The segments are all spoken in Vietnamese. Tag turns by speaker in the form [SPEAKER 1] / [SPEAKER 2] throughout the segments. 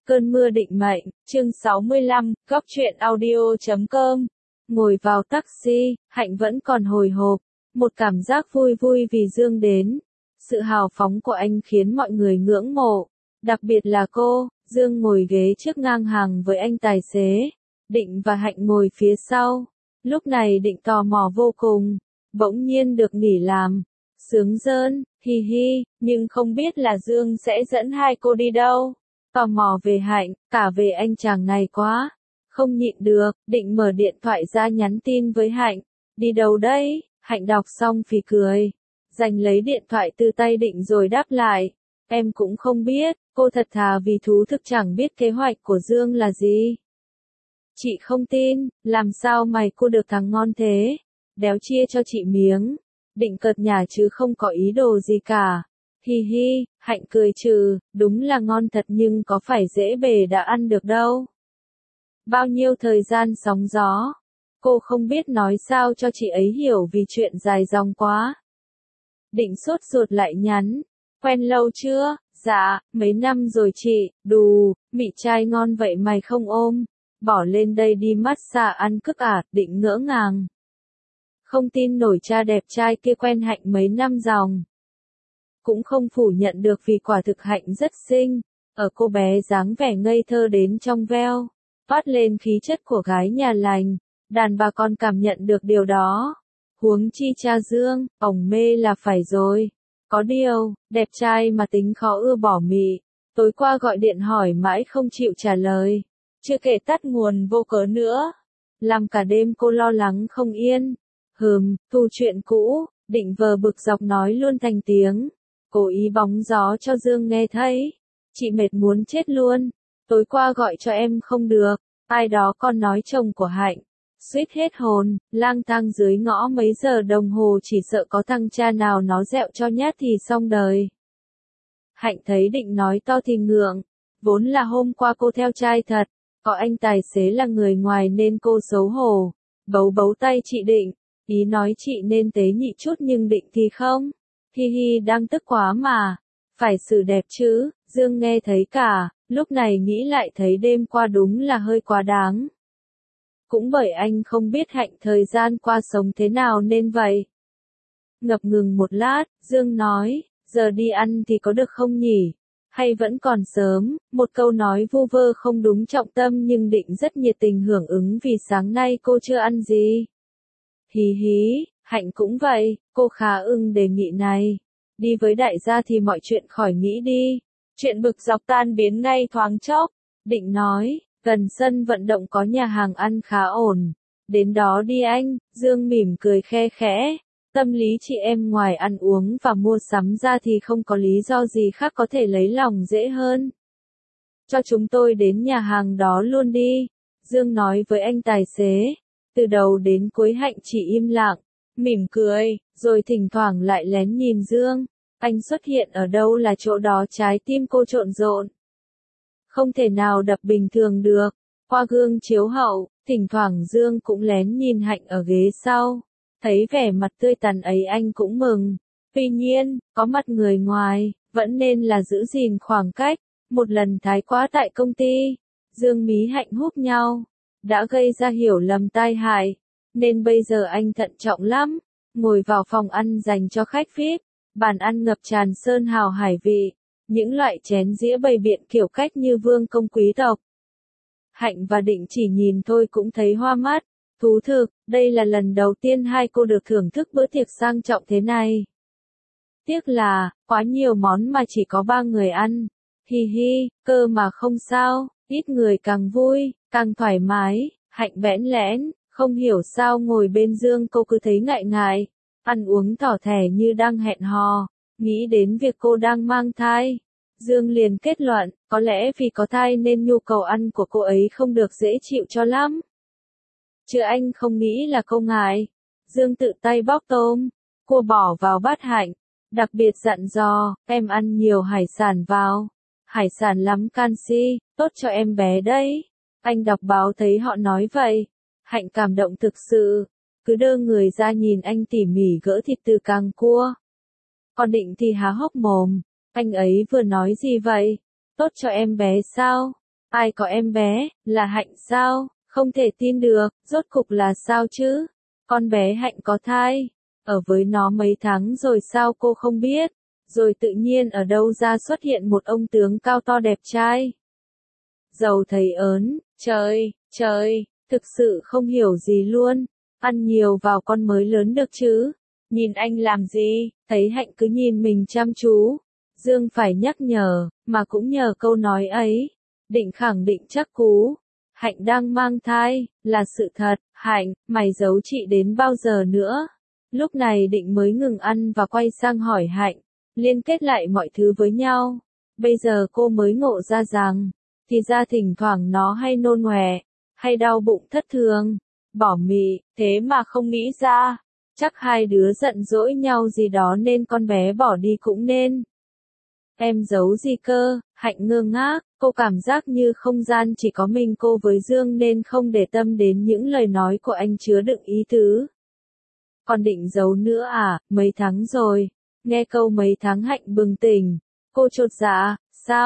[SPEAKER 1] Cơn mưa định mệnh, chương 65, góc truyện audio.com. Ngồi vào taxi, Hạnh vẫn còn hồi hộp, một cảm giác vui vui vì Dương đến. Sự hào phóng của anh khiến mọi người ngưỡng mộ, đặc biệt là cô. Dương ngồi ghế trước ngang hàng với anh tài xế, Định và Hạnh ngồi phía sau. Lúc này Định tò mò vô cùng, bỗng nhiên được nghỉ làm. Sướng rơn, hi hi, nhưng không biết là Dương sẽ dẫn hai cô đi đâu. Tò mò về Hạnh, cả về anh chàng này quá. Không nhịn được, Định mở điện thoại ra nhắn tin với Hạnh. Đi đâu đấy? Hạnh đọc xong phì cười. Giành lấy điện thoại từ tay Định rồi đáp lại. Em cũng không biết, cô thật thà vì thú thực chẳng biết kế hoạch của Dương là gì. Chị không tin, làm sao mày cô được thằng ngon thế? Đéo chia cho chị miếng. Định cợt nhả chứ không có ý đồ gì cả. Hi hi, Hạnh cười trừ, đúng là ngon thật nhưng có phải dễ bề đã ăn được đâu. Bao nhiêu thời gian sóng gió. Cô không biết nói sao cho chị ấy hiểu vì chuyện dài dòng quá. Định sốt ruột lại nhắn. Quen lâu chưa? Dạ, mấy năm rồi chị, đù, mị trai ngon vậy mày không ôm. Bỏ lên đây đi massage ăn cức à, Định ngỡ ngàng. Không tin nổi cha đẹp trai kia quen Hạnh mấy năm dòng. Cũng không phủ nhận được vì quả thực Hạnh rất xinh, ở cô bé dáng vẻ ngây thơ đến trong veo, toát lên khí chất của gái nhà lành, đàn bà con cảm nhận được điều đó. Huống chi cha Dương, ổng mê là phải rồi. Có điều, đẹp trai mà tính khó ưa bỏ mị, tối qua gọi điện hỏi mãi không chịu trả lời, chưa kể tắt nguồn vô cớ nữa, làm cả đêm cô lo lắng không yên. Thu chuyện cũ, Định vờ bực dọc nói luôn thành tiếng. Cố ý bóng gió cho Dương nghe thấy. Chị mệt muốn chết luôn. Tối qua gọi cho em không được. Ai đó còn nói chồng của Hạnh. Suýt hết hồn, lang thang dưới ngõ mấy giờ đồng hồ chỉ sợ có thằng cha nào nó dẹo cho nhát thì xong đời. Hạnh thấy Định nói to thì ngượng. Vốn là hôm qua cô theo trai thật. Có anh tài xế là người ngoài nên cô xấu hổ. Bấu tay chị Định. Ý nói chị nên tế nhị chút nhưng Định thì không. Hi hi đang tức quá mà. Phải xử đẹp chứ, Dương nghe thấy cả, lúc này nghĩ lại thấy đêm qua đúng là hơi quá đáng. Cũng bởi anh không biết Hạnh thời gian qua sống thế nào nên vậy. Ngập ngừng một lát, Dương nói, giờ đi ăn thì có được không nhỉ? Hay vẫn còn sớm, một câu nói vu vơ không đúng trọng tâm nhưng Định rất nhiệt tình hưởng ứng vì sáng nay cô chưa ăn gì. Hí hí, Hạnh cũng vậy, cô khá ưng đề nghị này. Đi với đại gia thì mọi chuyện khỏi nghĩ đi. Chuyện bực dọc tan biến ngay thoáng chốc. Định nói, gần sân vận động có nhà hàng ăn khá ổn. Đến đó đi anh, Dương mỉm cười khe khẽ. Tâm lý chị em ngoài ăn uống và mua sắm ra thì không có lý do gì khác có thể lấy lòng dễ hơn. Cho chúng tôi đến nhà hàng đó luôn đi. Dương nói với anh tài xế. Từ đầu đến cuối Hạnh chỉ im lặng, mỉm cười, rồi thỉnh thoảng lại lén nhìn Dương. Anh xuất hiện ở đâu là chỗ đó trái tim cô trộn rộn. Không thể nào đập bình thường được. Qua gương chiếu hậu, thỉnh thoảng Dương cũng lén nhìn Hạnh ở ghế sau. Thấy vẻ mặt tươi tắn ấy anh cũng mừng. Tuy nhiên, có mặt người ngoài, vẫn nên là giữ gìn khoảng cách. Một lần thái quá tại công ty, Dương mí Hạnh húp nhau. Đã gây ra hiểu lầm tai hại, nên bây giờ anh thận trọng lắm. Ngồi vào phòng ăn dành cho khách VIP, bàn ăn ngập tràn sơn hào hải vị, những loại chén dĩa bày biện kiểu cách như vương công quý tộc. Hạnh và Định chỉ nhìn thôi cũng thấy hoa mắt. Thú thực, đây là lần đầu tiên hai cô được thưởng thức bữa tiệc sang trọng thế này. Tiếc là, quá nhiều món mà chỉ có 3 người ăn. Hi hi, cơ mà không sao, ít người càng vui, càng thoải mái. Hạnh bẽn lẽn, không hiểu sao ngồi bên Dương cô cứ thấy ngại ngại. Ăn uống tỏ thẻ như đang hẹn hò, nghĩ đến việc cô đang mang thai. Dương liền kết luận, có lẽ vì có thai nên nhu cầu ăn của cô ấy không được dễ chịu cho lắm. Chứ anh không nghĩ là cô ngại. Dương tự tay bóc tôm, cua bỏ vào bát Hạnh. Đặc biệt dặn dò, em ăn nhiều hải sản vào. Hải sản lắm canxi, tốt cho em bé đấy. Anh đọc báo thấy họ nói vậy. Hạnh cảm động thực sự. Cứ đơ người ra nhìn anh tỉ mỉ gỡ thịt từ càng cua. Còn Định thì há hốc mồm. Anh ấy vừa nói gì vậy? Tốt cho em bé sao? Ai có em bé, là Hạnh sao? Không thể tin được, rốt cục là sao chứ? Con bé Hạnh có thai, ở với nó mấy tháng rồi sao cô không biết? Rồi tự nhiên ở đâu ra xuất hiện một ông tướng cao to đẹp trai. Giàu thấy ớn, trời, thực sự không hiểu gì luôn. Ăn nhiều vào con mới lớn được chứ. Nhìn anh làm gì, thấy Hạnh cứ nhìn mình chăm chú. Dương phải nhắc nhở, mà cũng nhờ câu nói ấy. Định khẳng định chắc cú. Hạnh đang mang thai, là sự thật. Hạnh, mày giấu chị đến bao giờ nữa? Lúc này Định mới ngừng ăn và quay sang hỏi Hạnh, liên kết lại mọi thứ với nhau. Bây giờ cô mới ngộ ra rằng, thì ra thỉnh thoảng nó hay nôn ọe, hay đau bụng thất thường, bỏ mị, thế mà không nghĩ ra. Chắc hai đứa giận dỗi nhau gì đó nên con bé bỏ đi cũng nên. Em giấu gì cơ? Hạnh ngơ ngác, cô cảm giác như không gian chỉ có mình cô với Dương nên không để tâm đến những lời nói của anh chứa đựng ý tứ. Còn định giấu nữa à, mấy tháng rồi. Nghe câu mấy tháng Hạnh bừng tỉnh. Cô chột dạ,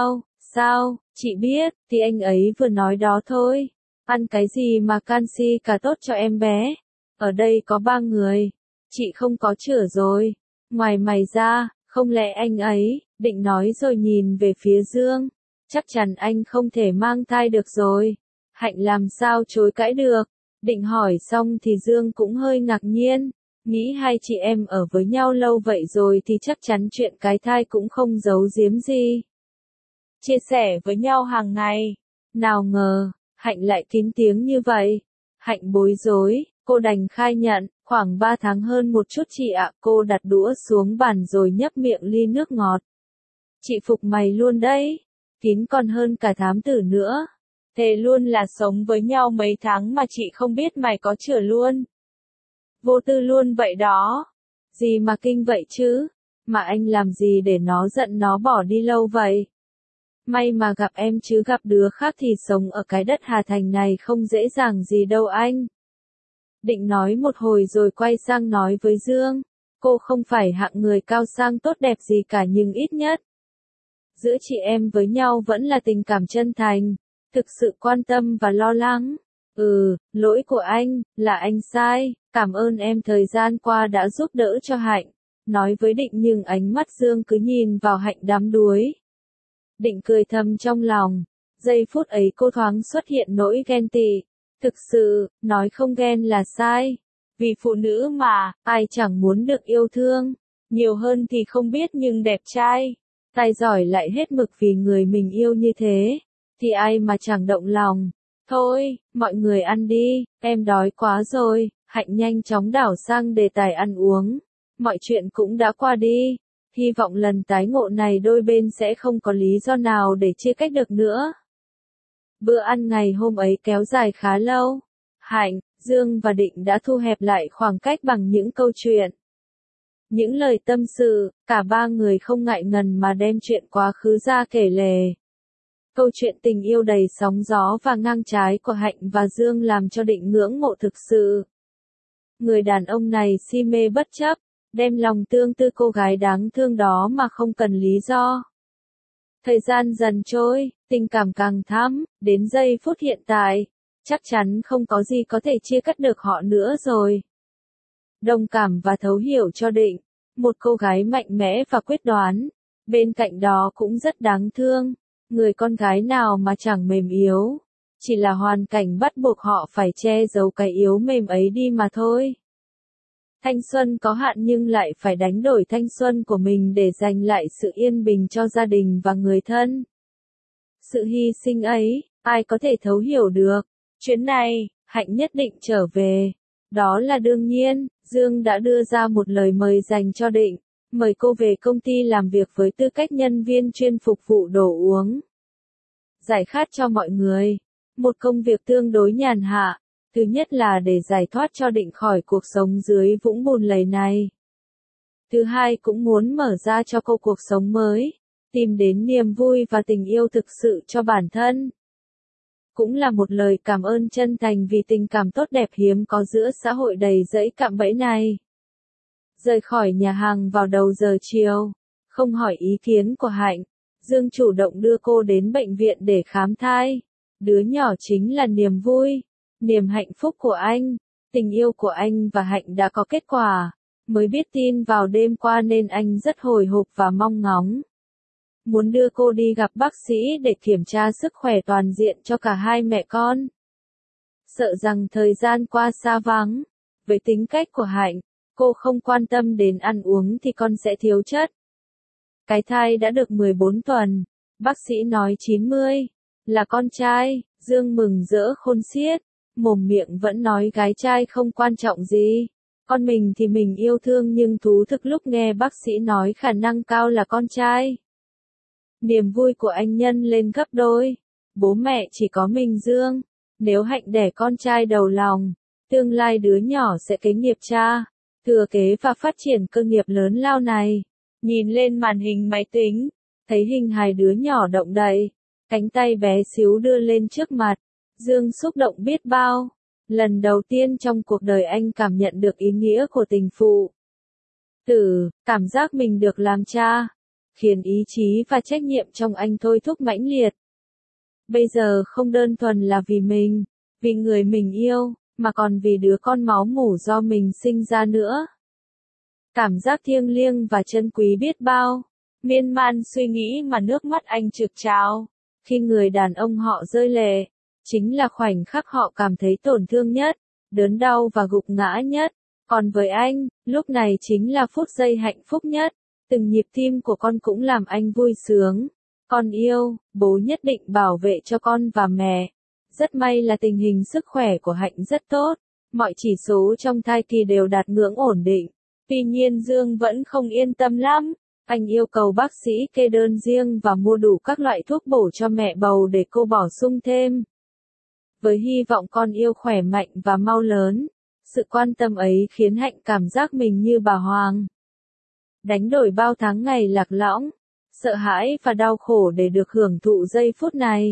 [SPEAKER 1] sao, chị biết, thì anh ấy vừa nói đó thôi. Ăn cái gì mà canxi cả tốt cho em bé. Ở đây có 3 người. Chị không có chữa rồi. Ngoài mày ra, không lẽ anh ấy, Định nói rồi nhìn về phía Dương. Chắc chắn anh không thể mang thai được rồi. Hạnh làm sao chối cãi được. Định hỏi xong thì Dương cũng hơi ngạc nhiên. Nghĩ hai chị em ở với nhau lâu vậy rồi thì chắc chắn chuyện cái thai cũng không giấu giếm gì. Chia sẻ với nhau hàng ngày. Nào ngờ, Hạnh lại kín tiếng như vậy. Hạnh bối rối, cô đành khai nhận, khoảng 3 tháng hơn một chút chị ạ. Cô đặt đũa xuống bàn rồi nhấp miệng ly nước ngọt. Chị phục mày luôn đấy. Kín còn hơn cả thám tử nữa. Thề luôn là sống với nhau mấy tháng mà chị không biết mày có chữa luôn. Vô tư luôn vậy đó. Gì mà kinh vậy chứ? Mà anh làm gì để nó giận nó bỏ đi lâu vậy? May mà gặp em chứ gặp đứa khác thì sống ở cái đất Hà Thành này không dễ dàng gì đâu anh. Định nói một hồi rồi quay sang nói với Dương. Cô không phải hạng người cao sang tốt đẹp gì cả nhưng ít nhất. Giữa chị em với nhau vẫn là tình cảm chân thành. Thực sự quan tâm và lo lắng. Lỗi của anh, là anh sai. Cảm ơn em thời gian qua đã giúp đỡ cho Hạnh. Nói với Định nhưng ánh mắt Dương cứ nhìn vào Hạnh đắm đuối. Định cười thầm trong lòng. Giây phút ấy cô thoáng xuất hiện nỗi ghen tị. Thực sự, nói không ghen là sai. Vì phụ nữ mà, ai chẳng muốn được yêu thương. Nhiều hơn thì không biết nhưng đẹp trai. Tài giỏi lại hết mực vì người mình yêu như thế. Thì ai mà chẳng động lòng. Thôi, mọi người ăn đi, em đói quá rồi. Hạnh nhanh chóng đảo sang đề tài ăn uống. Mọi chuyện cũng đã qua đi. Hy vọng lần tái ngộ này đôi bên sẽ không có lý do nào để chia cách được nữa. Bữa ăn ngày hôm ấy kéo dài khá lâu. Hạnh, Dương và Định đã thu hẹp lại khoảng cách bằng những câu chuyện. Những lời tâm sự, cả ba người không ngại ngần mà đem chuyện quá khứ ra kể lể. Câu chuyện tình yêu đầy sóng gió và ngang trái của Hạnh và Dương làm cho Định ngưỡng mộ thực sự. Người đàn ông này si mê bất chấp, đem lòng tương tư cô gái đáng thương đó mà không cần lý do. Thời gian dần trôi, tình cảm càng thắm, đến giây phút hiện tại, chắc chắn không có gì có thể chia cắt được họ nữa rồi. Đồng cảm và thấu hiểu cho Định, một cô gái mạnh mẽ và quyết đoán, bên cạnh đó cũng rất đáng thương, người con gái nào mà chẳng mềm yếu, chỉ là hoàn cảnh bắt buộc họ phải che giấu cái yếu mềm ấy đi mà thôi. Thanh xuân có hạn nhưng lại phải đánh đổi thanh xuân của mình để giành lại sự yên bình cho gia đình và người thân. Sự hy sinh ấy, ai có thể thấu hiểu được. Chuyến này, Hạnh nhất định trở về. Đó là đương nhiên, Dương đã đưa ra một lời mời dành cho Định, mời cô về công ty làm việc với tư cách nhân viên chuyên phục vụ đồ uống. Giải khát cho mọi người. Một công việc tương đối nhàn hạ. Thứ nhất là để giải thoát cho Định khỏi cuộc sống dưới vũng bùn lầy này. Thứ hai cũng muốn mở ra cho cô cuộc sống mới, tìm đến niềm vui và tình yêu thực sự cho bản thân. Cũng là một lời cảm ơn chân thành vì tình cảm tốt đẹp hiếm có giữa xã hội đầy rẫy cạm bẫy này. Rời khỏi nhà hàng vào đầu giờ chiều, không hỏi ý kiến của Hạnh, Dương chủ động đưa cô đến bệnh viện để khám thai. Đứa nhỏ chính là niềm vui, niềm hạnh phúc của anh. Tình yêu của anh và Hạnh đã có kết quả. Mới biết tin vào đêm qua nên anh rất hồi hộp và mong ngóng. Muốn đưa cô đi gặp bác sĩ để kiểm tra sức khỏe toàn diện cho cả hai mẹ con. Sợ rằng thời gian qua xa vắng. Với tính cách của Hạnh, cô không quan tâm đến ăn uống thì con sẽ thiếu chất. Cái thai đã được 14 tuần. Bác sĩ nói 90. Là con trai. Dương mừng rỡ khôn xiết. Mồm miệng vẫn nói gái trai không quan trọng gì. Con mình thì mình yêu thương nhưng thú thực lúc nghe bác sĩ nói khả năng cao là con trai. Niềm vui của anh nhân lên gấp đôi. Bố mẹ chỉ có mình Dương. Nếu Hạnh đẻ con trai đầu lòng, tương lai đứa nhỏ sẽ kế nghiệp cha, thừa kế và phát triển cơ nghiệp lớn lao này. Nhìn lên màn hình máy tính, thấy hình hài đứa nhỏ động đậy, cánh tay bé xíu đưa lên trước mặt. Dương xúc động biết bao. Lần đầu tiên trong cuộc đời anh cảm nhận được ý nghĩa của tình phụ tử, cảm giác mình được làm cha, khiến ý chí và trách nhiệm trong anh thôi thúc mãnh liệt. Bây giờ không đơn thuần là vì mình, vì người mình yêu, mà còn vì đứa con máu mủ do mình sinh ra nữa. Cảm giác thiêng liêng và trân quý biết bao. Miên man suy nghĩ mà nước mắt anh trực trào. Khi người đàn ông họ rơi lệ, chính là khoảnh khắc họ cảm thấy tổn thương nhất, đớn đau và gục ngã nhất. Còn với anh, lúc này chính là phút giây hạnh phúc nhất. Từng nhịp tim của con cũng làm anh vui sướng. Con yêu, bố nhất định bảo vệ cho con và mẹ. Rất may là tình hình sức khỏe của Hạnh rất tốt. Mọi chỉ số trong thai kỳ đều đạt ngưỡng ổn định. Tuy nhiên Dương vẫn không yên tâm lắm. Anh yêu cầu bác sĩ kê đơn riêng và mua đủ các loại thuốc bổ cho mẹ bầu để cô bổ sung thêm. Với hy vọng con yêu khỏe mạnh và mau lớn, sự quan tâm ấy khiến Hạnh cảm giác mình như bà Hoàng. Đánh đổi bao tháng ngày lạc lõng, sợ hãi và đau khổ để được hưởng thụ giây phút này.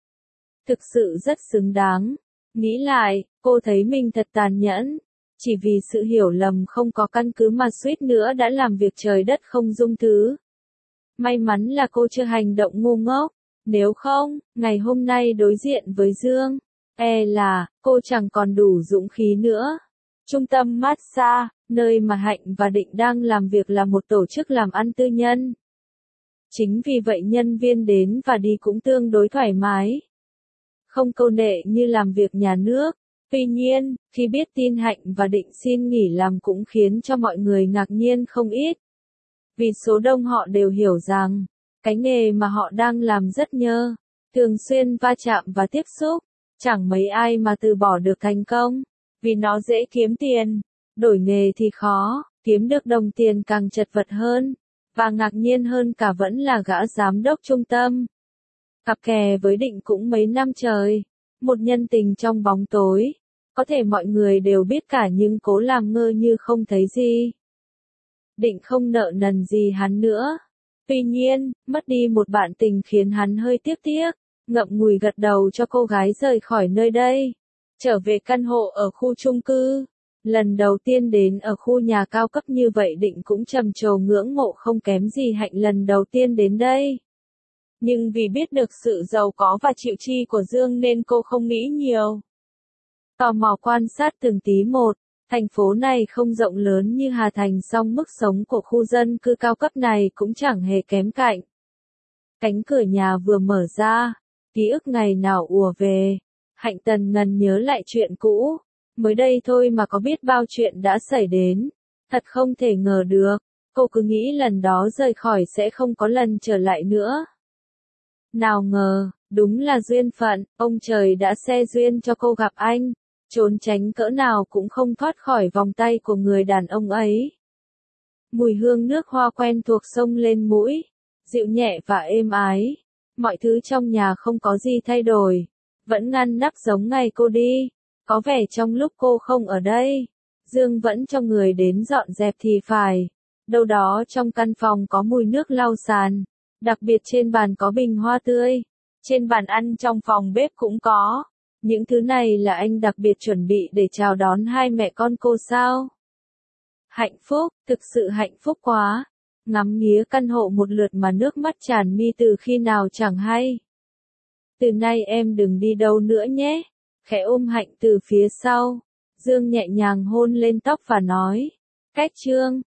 [SPEAKER 1] Thực sự rất xứng đáng. Nghĩ lại, cô thấy mình thật tàn nhẫn. Chỉ vì sự hiểu lầm không có căn cứ mà suýt nữa đã làm việc trời đất không dung thứ. May mắn là cô chưa hành động ngu ngốc. Nếu không, ngày hôm nay đối diện với Dương, là, cô chẳng còn đủ dũng khí nữa. Trung tâm massage, nơi mà Hạnh và Định đang làm việc là một tổ chức làm ăn tư nhân. Chính vì vậy nhân viên đến và đi cũng tương đối thoải mái. Không câu nệ như làm việc nhà nước. Tuy nhiên, khi biết tin Hạnh và Định xin nghỉ làm cũng khiến cho mọi người ngạc nhiên không ít. Vì số đông họ đều hiểu rằng, cái nghề mà họ đang làm rất nhơ, thường xuyên va chạm và tiếp xúc, chẳng mấy ai mà từ bỏ được thành công, vì nó dễ kiếm tiền, đổi nghề thì khó, kiếm được đồng tiền càng chật vật hơn, và ngạc nhiên hơn cả vẫn là gã giám đốc trung tâm. Cặp kè với Định cũng mấy năm trời, một nhân tình trong bóng tối, có thể mọi người đều biết cả nhưng cố làm ngơ như không thấy gì. Định không nợ nần gì hắn nữa. Tuy nhiên, mất đi một bạn tình khiến hắn hơi tiếc tiếc, ngậm ngùi gật đầu cho cô gái rời khỏi nơi đây. Trở về căn hộ ở khu chung cư. Lần đầu tiên đến ở khu nhà cao cấp như vậy Định cũng trầm trồ ngưỡng mộ không kém gì Hạnh lần đầu tiên đến đây. Nhưng vì biết được sự giàu có và chịu chi của Dương nên cô không nghĩ nhiều. Tò mò quan sát từng tí một. Thành phố này không rộng lớn như Hà Thành song mức sống của khu dân cư cao cấp này cũng chẳng hề kém cạnh. Cánh cửa nhà vừa mở ra, ký ức ngày nào ùa về. Hạnh tần ngần nhớ lại chuyện cũ. Mới đây thôi mà có biết bao chuyện đã xảy đến. Thật không thể ngờ được. Cô cứ nghĩ lần đó rời khỏi sẽ không có lần trở lại nữa. Nào ngờ, đúng là duyên phận, ông trời đã xe duyên cho cô gặp anh. Trốn tránh cỡ nào cũng không thoát khỏi vòng tay của người đàn ông ấy. Mùi hương nước hoa quen thuộc xông lên mũi, dịu nhẹ và êm ái. Mọi thứ trong nhà không có gì thay đổi, vẫn ngăn nắp giống ngày cô đi. Có vẻ trong lúc cô không ở đây, Dương vẫn cho người đến dọn dẹp thì phải. Đâu đó trong căn phòng có mùi nước lau sàn, đặc biệt trên bàn có bình hoa tươi. Trên bàn ăn trong phòng bếp cũng có. Những thứ này là anh đặc biệt chuẩn bị để chào đón hai mẹ con cô sao? Hạnh phúc, thực sự hạnh phúc quá. Ngắm nghía căn hộ một lượt mà nước mắt tràn mi từ khi nào chẳng hay. Từ nay em đừng đi đâu nữa nhé. Khẽ ôm Hạnh từ phía sau. Dương nhẹ nhàng hôn lên tóc và nói. Cách Trương.